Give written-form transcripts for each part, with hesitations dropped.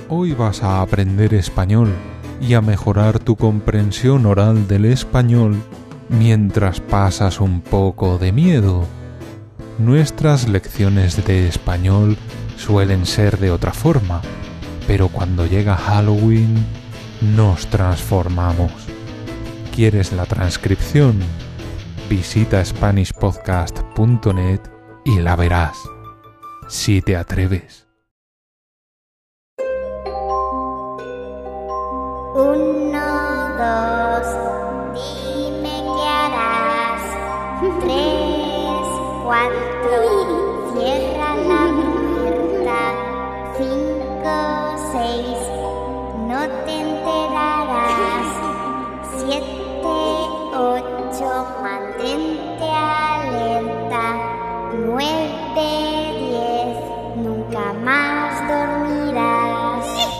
Hoy vas a aprender español y a mejorar tu comprensión oral del español mientras pasas un poco de miedo. Nuestras lecciones de español suelen ser de otra forma, pero cuando llega Halloween nos transformamos. ¿Quieres la transcripción? Visita SpanishPodcast.net y la verás, si te atreves. 1, 2, dime qué harás. 3, 4, cierra la puerta. 5, 6, no te enterarás. 7, 8, mantente alerta. 9, 10, nunca más dormirás.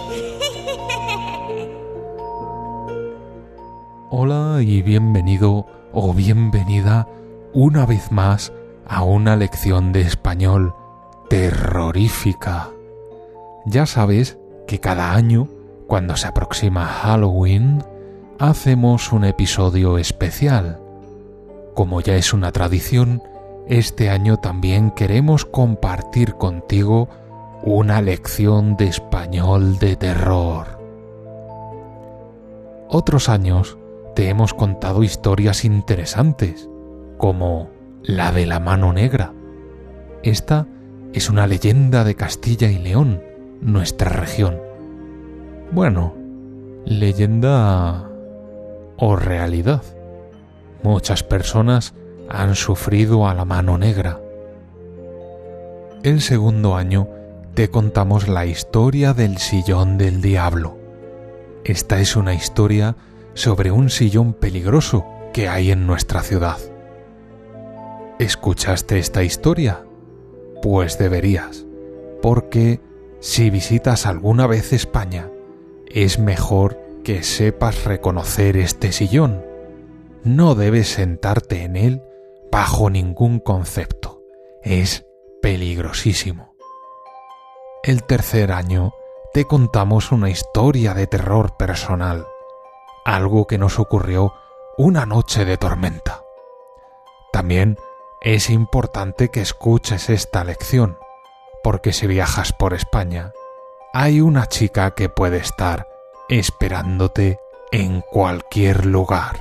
Hola y bienvenido o bienvenida una vez más a una lección de español terrorífica. Ya sabes que cada año, cuando se aproxima Halloween, hacemos un episodio especial. Como ya es una tradición, este año también queremos compartir contigo una lección de español de terror. Otros años te hemos contado historias interesantes, como la de la mano negra. Esta es una leyenda de Castilla y León, nuestra región. Bueno, leyenda o realidad. Muchas personas han sufrido a la mano negra. El segundo año te contamos la historia del sillón del diablo. Esta es una historia sobre un sillón peligroso que hay en nuestra ciudad. ¿Escuchaste esta historia? Pues deberías, porque si visitas alguna vez España, es mejor que sepas reconocer este sillón. No debes sentarte en él bajo ningún concepto. Es peligrosísimo. El tercer año te contamos una historia de terror personal. Algo que nos ocurrió una noche de tormenta. También es importante que escuches esta lección, porque si viajas por España, hay una chica que puede estar esperándote en cualquier lugar.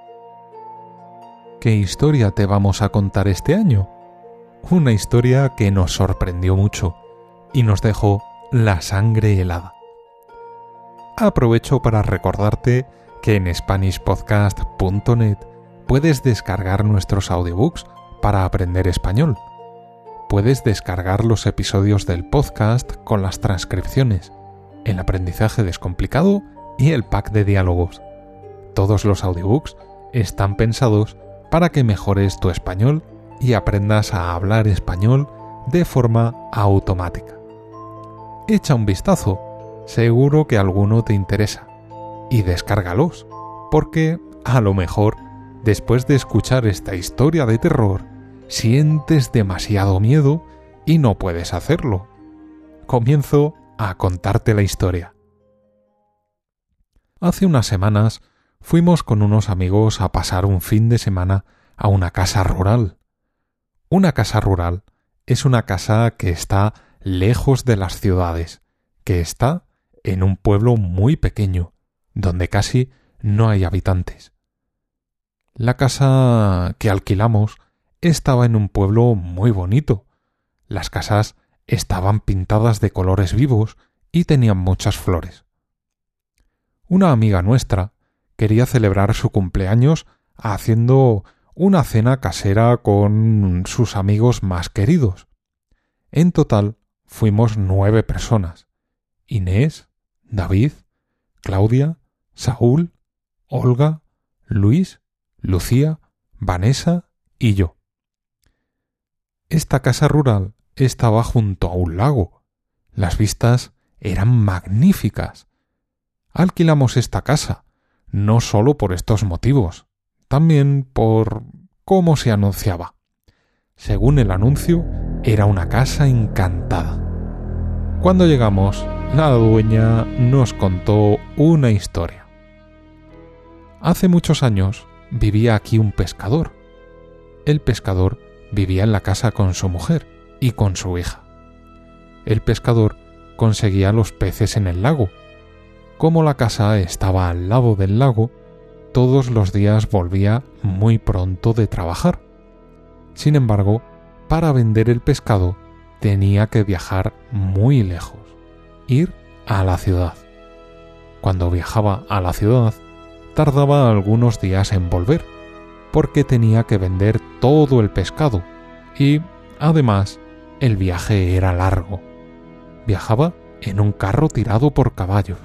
¿Qué historia te vamos a contar este año? Una historia que nos sorprendió mucho y nos dejó la sangre helada. Aprovecho para recordarte que en SpanishPodcast.net puedes descargar nuestros audiobooks para aprender español. Puedes descargar los episodios del podcast con las transcripciones, el aprendizaje descomplicado y el pack de diálogos. Todos los audiobooks están pensados para que mejores tu español y aprendas a hablar español de forma automática. Echa un vistazo, seguro que alguno te interesa. Y descárgalos, porque a lo mejor, después de escuchar esta historia de terror, sientes demasiado miedo y no puedes hacerlo. Comienzo a contarte la historia. Hace unas semanas fuimos con unos amigos a pasar un fin de semana a una casa rural. Una casa rural es una casa que está lejos de las ciudades, que está en un pueblo muy pequeño, donde casi no hay habitantes. La casa que alquilamos estaba en un pueblo muy bonito. Las casas estaban pintadas de colores vivos y tenían muchas flores. Una amiga nuestra quería celebrar su cumpleaños haciendo una cena casera con sus amigos más queridos. En total fuimos 9 personas: Inés, David, Claudia, Saúl, Olga, Luis, Lucía, Vanessa y yo. Esta casa rural estaba junto a un lago. Las vistas eran magníficas. Alquilamos esta casa, no solo por estos motivos, también por cómo se anunciaba. Según el anuncio, era una casa encantada. Cuando llegamos, la dueña nos contó una historia. Hace muchos años vivía aquí un pescador. El pescador vivía en la casa con su mujer y con su hija. El pescador conseguía los peces en el lago. Como la casa estaba al lado del lago, todos los días volvía muy pronto de trabajar. Sin embargo, para vender el pescado tenía que viajar muy lejos, ir a la ciudad. Cuando viajaba a la ciudad, tardaba algunos días en volver, porque tenía que vender todo el pescado y, además, el viaje era largo. Viajaba en un carro tirado por caballos.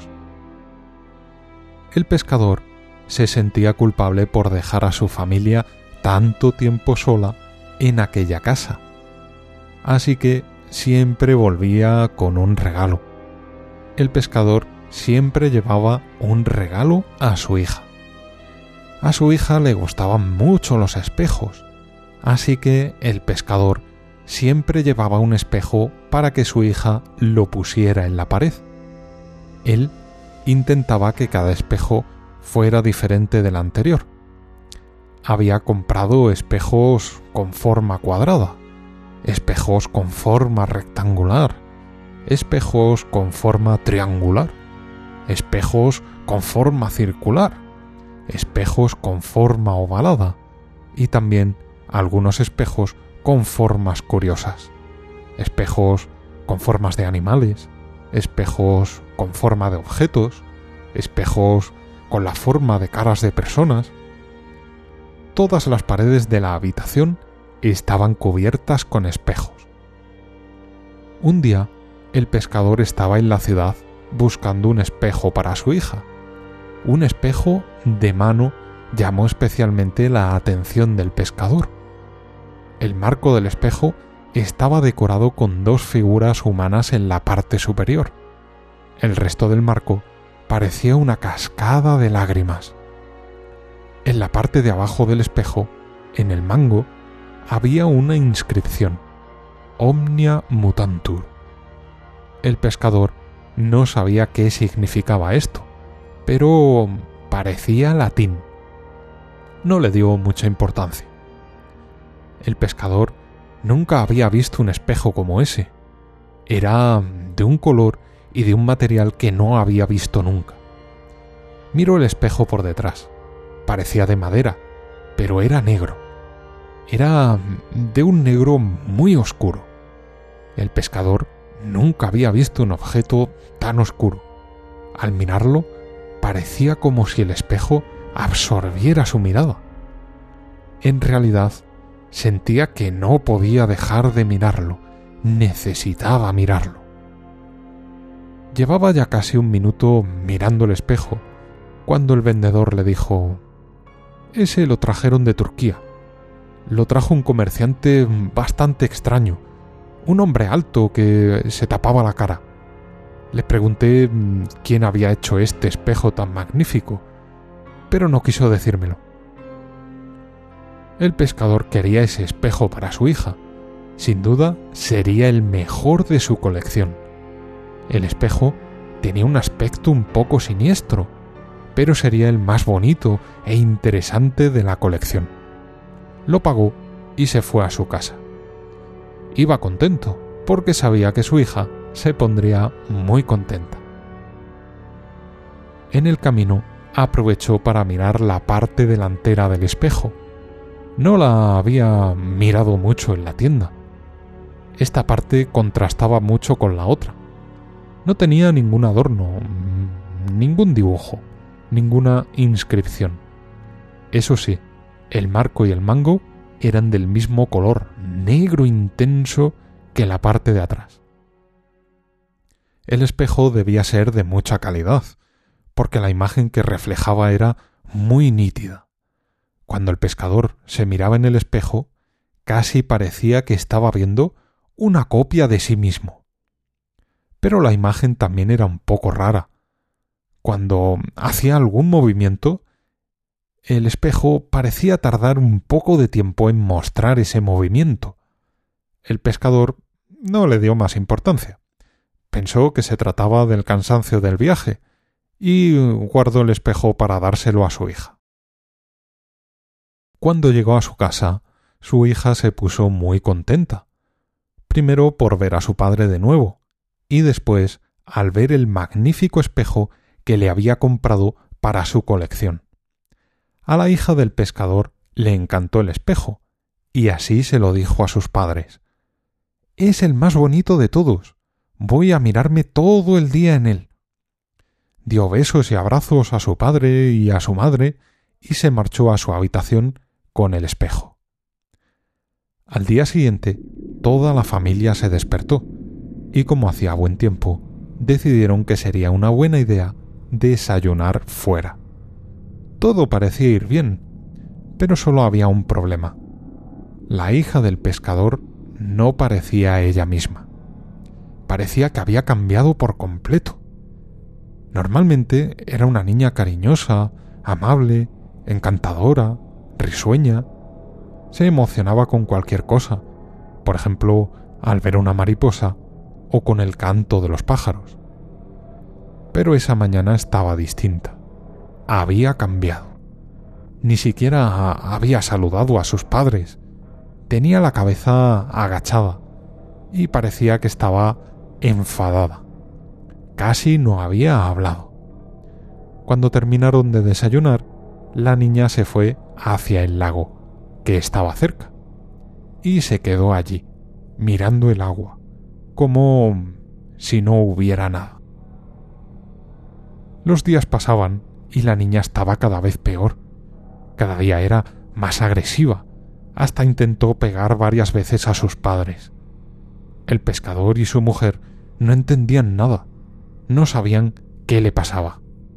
El pescador se sentía culpable por dejar a su familia tanto tiempo sola en aquella casa. Así que siempre volvía con un regalo. El pescador siempre llevaba un regalo a su hija. A su hija le gustaban mucho los espejos, así que el pescador siempre llevaba un espejo para que su hija lo pusiera en la pared. Él intentaba que cada espejo fuera diferente del anterior. Había comprado espejos con forma cuadrada, espejos con forma rectangular, espejos con forma triangular, espejos con forma circular, espejos con forma ovalada y también algunos espejos con formas curiosas, espejos con formas de animales, espejos con forma de objetos, espejos con la forma de caras de personas. Todas las paredes de la habitación estaban cubiertas con espejos. Un día, el pescador estaba en la ciudad buscando un espejo para su hija. Un espejo de mano llamó especialmente la atención del pescador. El marco del espejo estaba decorado con 2 figuras humanas en la parte superior. El resto del marco parecía una cascada de lágrimas. En la parte de abajo del espejo, en el mango, había una inscripción: Omnia Mutantur. El pescador no sabía qué significaba esto, pero parecía latín. No le dio mucha importancia. El pescador nunca había visto un espejo como ese. Era de un color y de un material que no había visto nunca. Miró el espejo por detrás. Parecía de madera, pero era negro. Era de un negro muy oscuro. El pescador nunca había visto un objeto tan oscuro. Al mirarlo, parecía como si el espejo absorbiera su mirada. En realidad, sentía que no podía dejar de mirarlo. Necesitaba mirarlo. Llevaba ya casi un minuto mirando el espejo, cuando el vendedor le dijo: «Ese lo trajeron de Turquía. Lo trajo un comerciante bastante extraño, un hombre alto que se tapaba la cara. Le pregunté quién había hecho este espejo tan magnífico, pero no quiso decírmelo». El pescador quería ese espejo para su hija. Sin duda, sería el mejor de su colección. El espejo tenía un aspecto un poco siniestro, pero sería el más bonito e interesante de la colección. Lo pagó y se fue a su casa. Iba contento, porque sabía que su hija se pondría muy contenta. En el camino aprovechó para mirar la parte delantera del espejo. No la había mirado mucho en la tienda. Esta parte contrastaba mucho con la otra. No tenía ningún adorno, ningún dibujo, ninguna inscripción. Eso sí, el marco y el mango eran del mismo color, negro intenso, que la parte de atrás. El espejo debía ser de mucha calidad, porque la imagen que reflejaba era muy nítida. Cuando el pescador se miraba en el espejo, casi parecía que estaba viendo una copia de sí mismo. Pero la imagen también era un poco rara. Cuando hacía algún movimiento, el espejo parecía tardar un poco de tiempo en mostrar ese movimiento. El pescador no le dio más importancia, Pensó que se trataba del cansancio del viaje y guardó el espejo para dárselo a su hija. Cuando llegó a su casa, su hija se puso muy contenta. Primero por ver a su padre de nuevo, y después al ver el magnífico espejo que le había comprado para su colección. A la hija del pescador le encantó el espejo, y así se lo dijo a sus padres. «Es el más bonito de todos. Voy a mirarme todo el día en él». Dio besos y abrazos a su padre y a su madre y se marchó a su habitación con el espejo. Al día siguiente, toda la familia se despertó y, como hacía buen tiempo, decidieron que sería una buena idea desayunar fuera. Todo parecía ir bien, pero solo había un problema. La hija del pescador no parecía ella misma. Parecía que había cambiado por completo. Normalmente era una niña cariñosa, amable, encantadora, risueña. Se emocionaba con cualquier cosa, por ejemplo, al ver una mariposa o con el canto de los pájaros. Pero esa mañana estaba distinta. Había cambiado. Ni siquiera había saludado a sus padres. Tenía la cabeza agachada y parecía que estaba enfadada. Casi no había hablado. Cuando terminaron de desayunar, la niña se fue hacia el lago, que estaba cerca, y se quedó allí, mirando el agua, como si no hubiera nada. Los días pasaban y la niña estaba cada vez peor. Cada día era más agresiva, hasta intentó pegar varias veces a sus padres. El pescador y su mujer no entendían nada, no sabían qué le pasaba.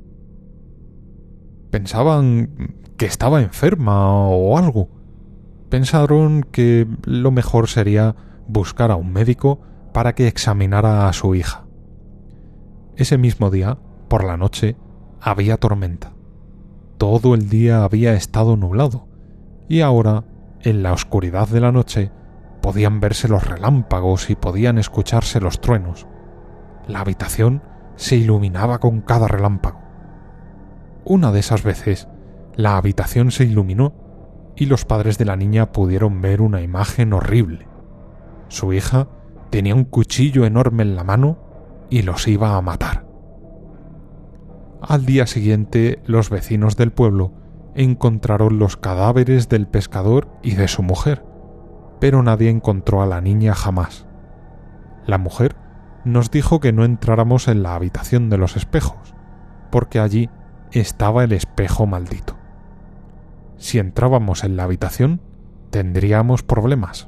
Pensaban que estaba enferma o algo. Pensaron que lo mejor sería buscar a un médico para que examinara a su hija. Ese mismo día, por la noche, había tormenta. Todo el día había estado nublado, y ahora, en la oscuridad de la noche, podían verse los relámpagos y podían escucharse los truenos. La habitación se iluminaba con cada relámpago. Una de esas veces, la habitación se iluminó y los padres de la niña pudieron ver una imagen horrible. Su hija tenía un cuchillo enorme en la mano y los iba a matar. Al día siguiente, los vecinos del pueblo encontraron los cadáveres del pescador y de su mujer, pero nadie encontró a la niña jamás. La mujer nos dijo que no entráramos en la habitación de los espejos, porque allí estaba el espejo maldito. Si entrábamos en la habitación, tendríamos problemas.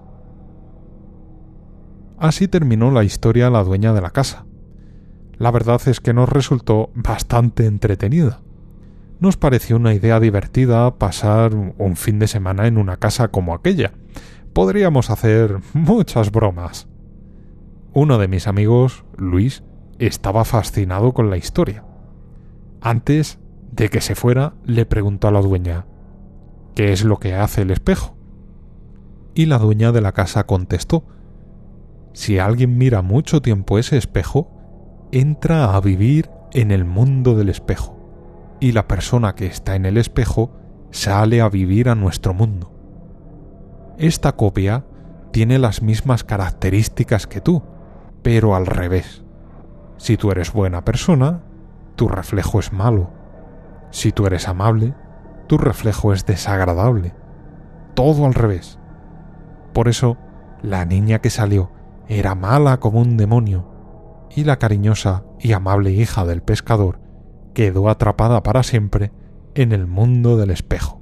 Así terminó la historia la dueña de la casa. La verdad es que nos resultó bastante entretenida. Nos pareció una idea divertida pasar un fin de semana en una casa como aquella. Podríamos hacer muchas bromas. Uno de mis amigos, Luis, estaba fascinado con la historia. Antes de que se fuera, le preguntó a la dueña: ¿qué es lo que hace el espejo? Y la dueña de la casa contestó: si alguien mira mucho tiempo ese espejo, entra a vivir en el mundo del espejo, y la persona que está en el espejo sale a vivir a nuestro mundo. Esta copia tiene las mismas características que tú, pero al revés. Si tú eres buena persona, tu reflejo es malo. Si tú eres amable, tu reflejo es desagradable. Todo al revés. Por eso, la niña que salió era mala como un demonio, y la cariñosa y amable hija del pescador quedó atrapada para siempre en el mundo del espejo.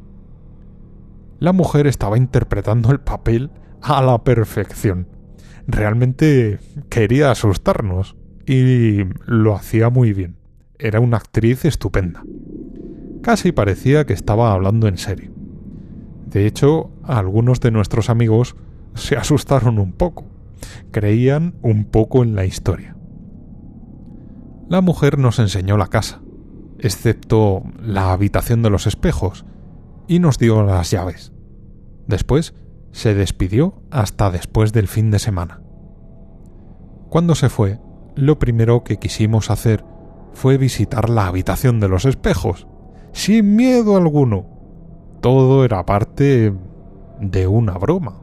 La mujer estaba interpretando el papel a la perfección. Realmente quería asustarnos y lo hacía muy bien. Era una actriz estupenda. Casi parecía que estaba hablando en serio. De hecho, algunos de nuestros amigos se asustaron un poco. Creían un poco en la historia. La mujer nos enseñó la casa, excepto la habitación de los espejos, y nos dio las llaves. Después se despidió hasta después del fin de semana. Cuando se fue, lo primero que quisimos hacer fue visitar la habitación de los espejos, sin miedo alguno. Todo era parte de una broma.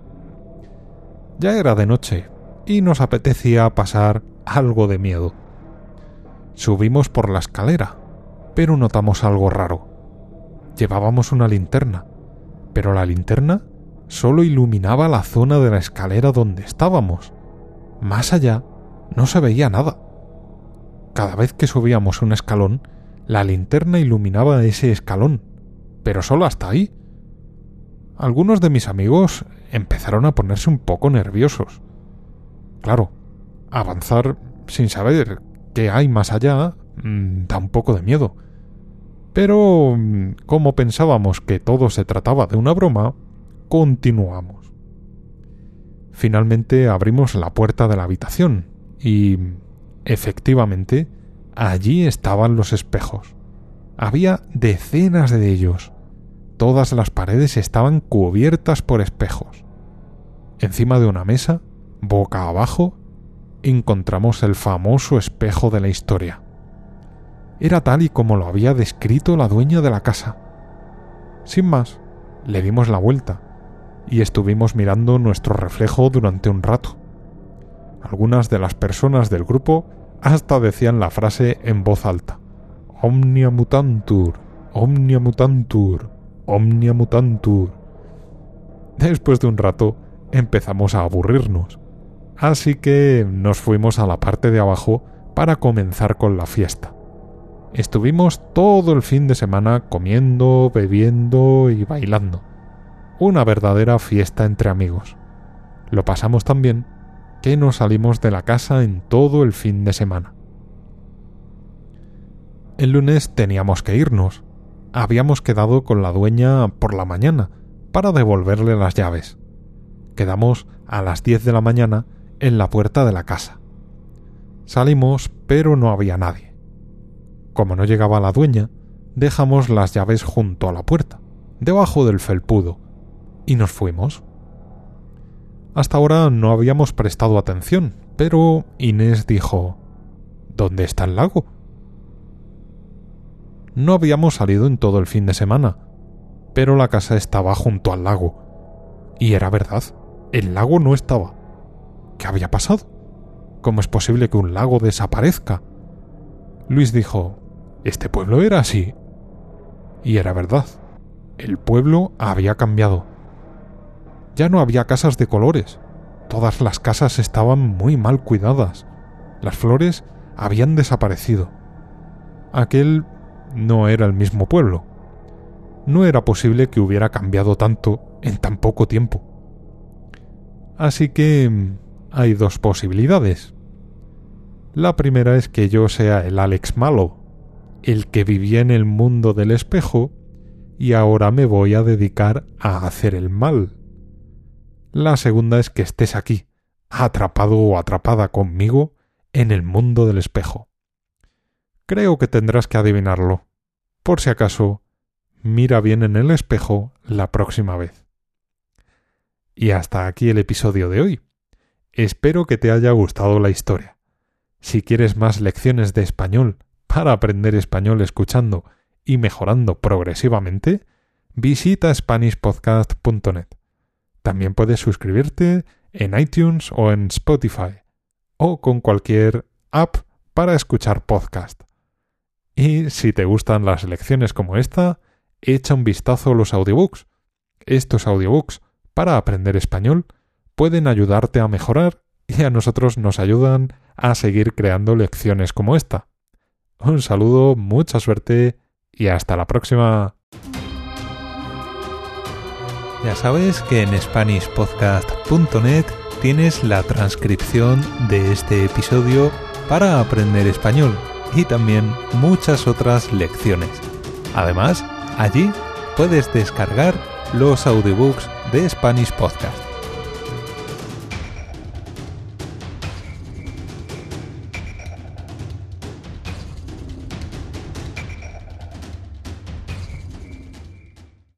Ya era de noche y nos apetecía pasar algo de miedo. Subimos por la escalera, pero notamos algo raro. Llevábamos una linterna, pero la linterna solo iluminaba la zona de la escalera donde estábamos. Más allá no se veía nada. Cada vez que subíamos un escalón, la linterna iluminaba ese escalón, pero solo hasta ahí. Algunos de mis amigos empezaron a ponerse un poco nerviosos. Claro, avanzar sin saber qué hay más allá da un poco de miedo. Pero, como pensábamos que todo se trataba de una broma, continuamos. Finalmente abrimos la puerta de la habitación y, efectivamente, allí estaban los espejos. Había decenas de ellos. Todas las paredes estaban cubiertas por espejos. Encima de una mesa, boca abajo, encontramos el famoso espejo de la historia. Era tal y como lo había descrito la dueña de la casa. Sin más, le dimos la vuelta y estuvimos mirando nuestro reflejo durante un rato. Algunas de las personas del grupo hasta decían la frase en voz alta: Omnia mutantur, omnia mutantur, omnia mutantur. Después de un rato empezamos a aburrirnos, así que nos fuimos a la parte de abajo para comenzar con la fiesta. Estuvimos todo el fin de semana comiendo, bebiendo y bailando. Una verdadera fiesta entre amigos. Lo pasamos tan bien que nos salimos de la casa en todo el fin de semana. El lunes teníamos que irnos. Habíamos quedado con la dueña por la mañana para devolverle las llaves. Quedamos a las 10 de la mañana en la puerta de la casa. Salimos, pero no había nadie. Como no llegaba la dueña, dejamos las llaves junto a la puerta, debajo del felpudo, y nos fuimos. Hasta ahora no habíamos prestado atención, pero Inés dijo: ¿Dónde está el lago? No habíamos salido en todo el fin de semana, pero la casa estaba junto al lago. Y era verdad, el lago no estaba. ¿Qué había pasado? ¿Cómo es posible que un lago desaparezca? Luis dijo: ¿Este pueblo era así? Y era verdad, el pueblo había cambiado. Ya no había casas de colores, todas las casas estaban muy mal cuidadas, las flores habían desaparecido. Aquel no era el mismo pueblo. No era posible que hubiera cambiado tanto en tan poco tiempo. Así que hay dos posibilidades. La primera es que yo sea el Alex malo, el que vivía en el mundo del espejo, y ahora me voy a dedicar a hacer el mal. La segunda es que estés aquí, atrapado o atrapada conmigo en el mundo del espejo. Creo que tendrás que adivinarlo. Por si acaso, mira bien en el espejo la próxima vez. Y hasta aquí el episodio de hoy. Espero que te haya gustado la historia. Si quieres más lecciones de español para aprender español escuchando y mejorando progresivamente, visita SpanishPodcast.net. También puedes suscribirte en iTunes o en Spotify, o con cualquier app para escuchar podcast. Y si te gustan las lecciones como esta, echa un vistazo a los audiobooks. Estos audiobooks para aprender español pueden ayudarte a mejorar y a nosotros nos ayudan a seguir creando lecciones como esta. Un saludo, mucha suerte y hasta la próxima. Ya sabes que en SpanishPodcast.net tienes la transcripción de este episodio para aprender español y también muchas otras lecciones. Además, allí puedes descargar los audiobooks de Spanish Podcast.